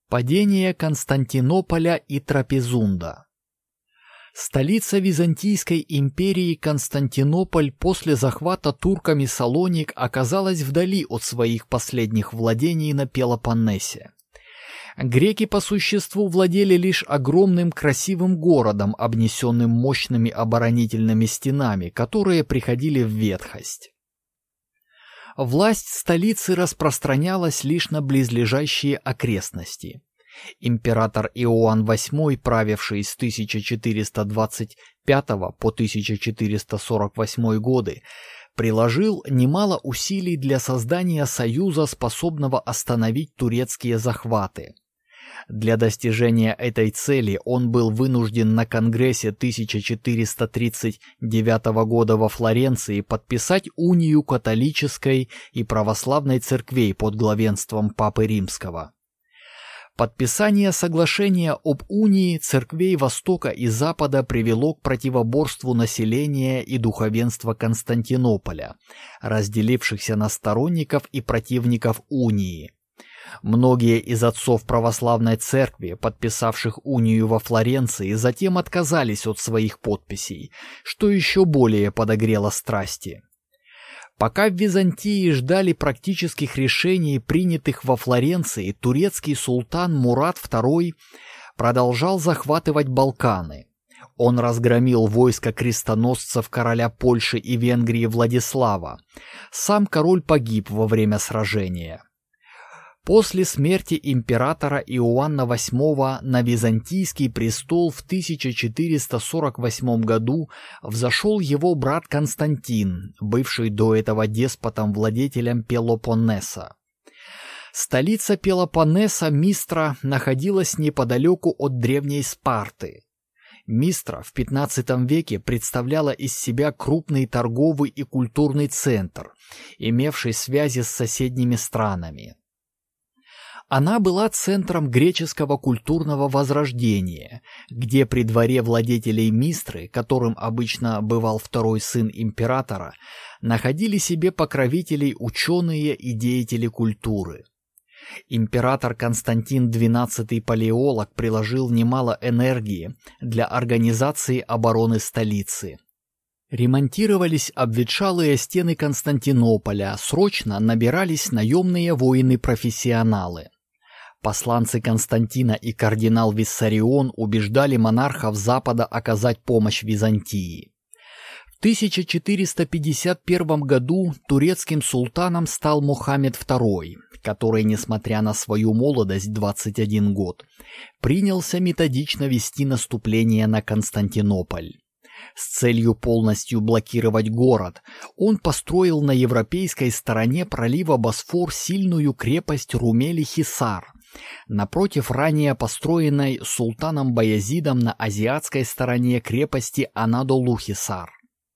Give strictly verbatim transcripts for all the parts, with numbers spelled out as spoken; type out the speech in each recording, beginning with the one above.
Падение Константинополя и Трапезунда. Столица Византийской империи Константинополь после захвата турками Салоник оказалась вдали от своих последних владений на Пелопоннесе. Греки по существу владели лишь огромным красивым городом, обнесенным мощными оборонительными стенами, которые приходили в ветхость. Власть столицы распространялась лишь на близлежащие окрестности. Император Иоанн восьмой, правивший с тысяча четыреста двадцать пятого по тысяча четыреста сорок восьмой годы, приложил немало усилий для создания союза, способного остановить турецкие захваты. Для достижения этой цели он был вынужден на Конгрессе тысяча четыреста тридцать девятого года во Флоренции подписать унию католической и православной церквей под главенством Папы Римского. Подписание соглашения об унии церквей Востока и Запада привело к противоборству населения и духовенства Константинополя, разделившихся на сторонников и противников унии. Многие из отцов православной церкви, подписавших унию во Флоренции, затем отказались от своих подписей, что еще более подогрело страсти. Пока в Византии ждали практических решений, принятых во Флоренции, турецкий султан Мурат второй продолжал захватывать Балканы. Он разгромил войско крестоносцев короля Польши и Венгрии Владислава. Сам король погиб во время сражения. После смерти императора Иоанна восьмого на византийский престол в тысяча четыреста сорок восьмом году взошел его брат Константин, бывший до этого деспотом-владетелем Пелопоннеса. Столица Пелопоннеса Мистра находилась неподалеку от древней Спарты. Мистра в пятнадцатом веке представляла из себя крупный торговый и культурный центр, имевший связи с соседними странами. Она была центром греческого культурного возрождения, где при дворе владетелей Мистры, которым обычно бывал второй сын императора, находили себе покровителей ученые и деятели культуры. Император Константин двенадцатый Палеолог приложил немало энергии для организации обороны столицы. Ремонтировались обветшалые стены Константинополя, срочно набирались наемные воины-профессионалы. Посланцы Константина и кардинал Виссарион убеждали монархов Запада оказать помощь Византии. В тысяча четыреста пятьдесят первом году турецким султаном стал Мухаммед второй, который, несмотря на свою молодость двадцать один год, принялся методично вести наступление на Константинополь. С целью полностью блокировать город он построил на европейской стороне пролива Босфор сильную крепость Румели-Хисар, напротив ранее построенной султаном Баязидом на азиатской стороне крепости Анадолу-Хисар.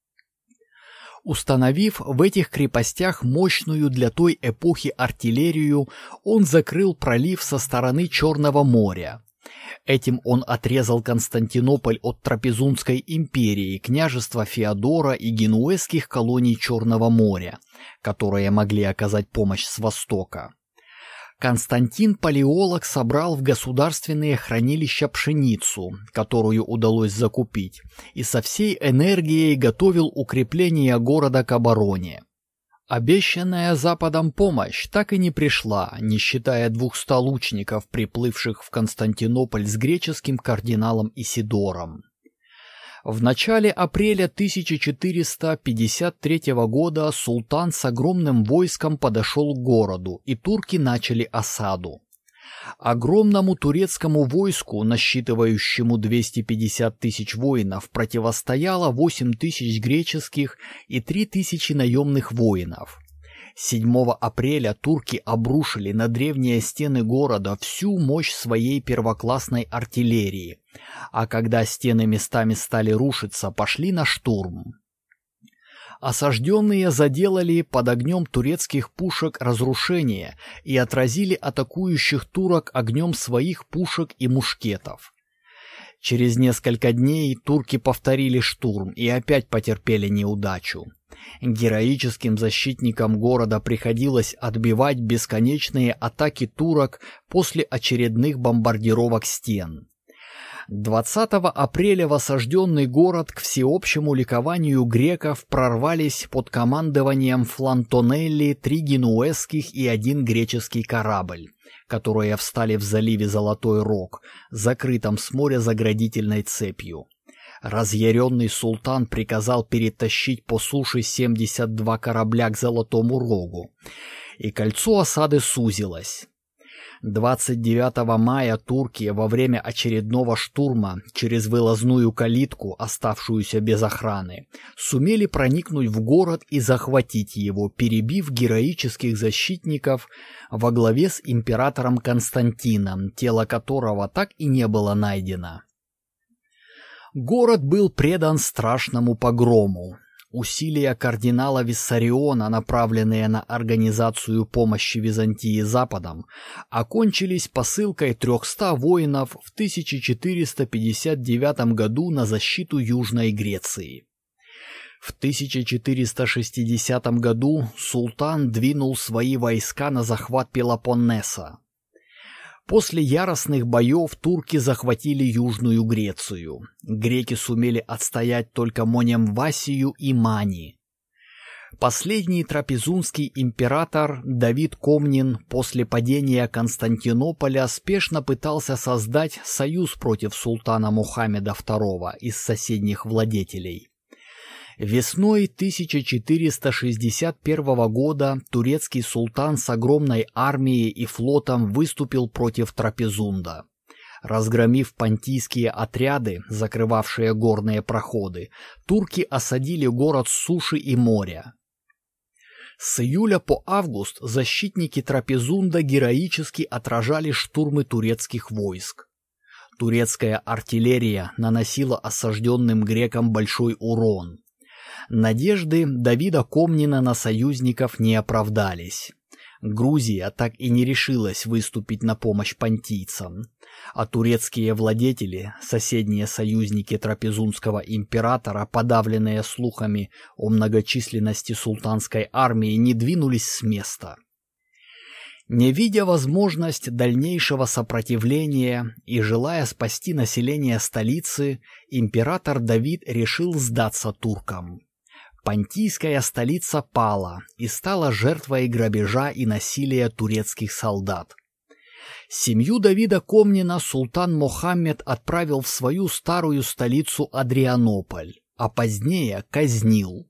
Установив в этих крепостях мощную для той эпохи артиллерию, он закрыл пролив со стороны Черного моря. Этим он отрезал Константинополь от Трапезундской империи, княжества Феодора и генуэзских колоний Черного моря, которые могли оказать помощь с востока. Константин Палеолог собрал в государственные хранилища пшеницу, которую удалось закупить, и со всей энергией готовил укрепление города к обороне. Обещанная Западом помощь так и не пришла, не считая двухсот лучников, приплывших в Константинополь с греческим кардиналом Исидором. В начале апреля тысяча четыреста пятьдесят третьего года султан с огромным войском подошел к городу, и турки начали осаду. Огромному турецкому войску, насчитывающему двести пятьдесят тысяч воинов, противостояло восемь тысяч греческих и три тысячи наемных воинов. седьмого апреля турки обрушили на древние стены города всю мощь своей первоклассной артиллерии, а когда стены местами стали рушиться, пошли на штурм. Осажденные заделали под огнем турецких пушек разрушения и отразили атакующих турок огнем своих пушек и мушкетов. Через несколько дней турки повторили штурм и опять потерпели неудачу. Героическим защитникам города приходилось отбивать бесконечные атаки турок после очередных бомбардировок стен. двадцатого апреля в осажденный город к всеобщему ликованию греков прорвались под командованием Флантонелли три генуэзских и один греческий корабль, которые встали в заливе Золотой Рог, закрытом с моря заградительной цепью. Разъяренный султан приказал перетащить по суше семьдесят два корабля к Золотому Рогу, и кольцо осады сузилось. двадцать девятого мая турки во время очередного штурма через вылазную калитку, оставшуюся без охраны, сумели проникнуть в город и захватить его, перебив героических защитников во главе с императором Константином, тело которого так и не было найдено. Город был предан страшному погрому. Усилия кардинала Виссариона, направленные на организацию помощи Византии Западом, окончились посылкой трехсот воинов в тысяча четыреста пятьдесят девятом году на защиту Южной Греции. В тысяча четыреста шестидесятом году султан двинул свои войска на захват Пелопоннеса. После яростных боев турки захватили Южную Грецию. Греки сумели отстоять только Монемвасию и Мани. Последний трапезунский император Давид Комнин после падения Константинополя спешно пытался создать союз против султана Мухаммеда второго из соседних владетелей. Весной тысяча четыреста шестьдесят первого года турецкий султан с огромной армией и флотом выступил против Трапезунда. Разгромив понтийские отряды, закрывавшие горные проходы, турки осадили город с суши и моря. С июля по август защитники Трапезунда героически отражали штурмы турецких войск. Турецкая артиллерия наносила осажденным грекам большой урон. Надежды Давида Комнина на союзников не оправдались. Грузия так и не решилась выступить на помощь понтийцам, а турецкие владетели, соседние союзники трапезунского императора, подавленные слухами о многочисленности султанской армии, не двинулись с места. Не видя возможность дальнейшего сопротивления и желая спасти население столицы, император Давид решил сдаться туркам. Понтийская столица пала и стала жертвой грабежа и насилия турецких солдат. Семью Давида Комнина султан Мохаммед отправил в свою старую столицу Адрианополь, а позднее казнил.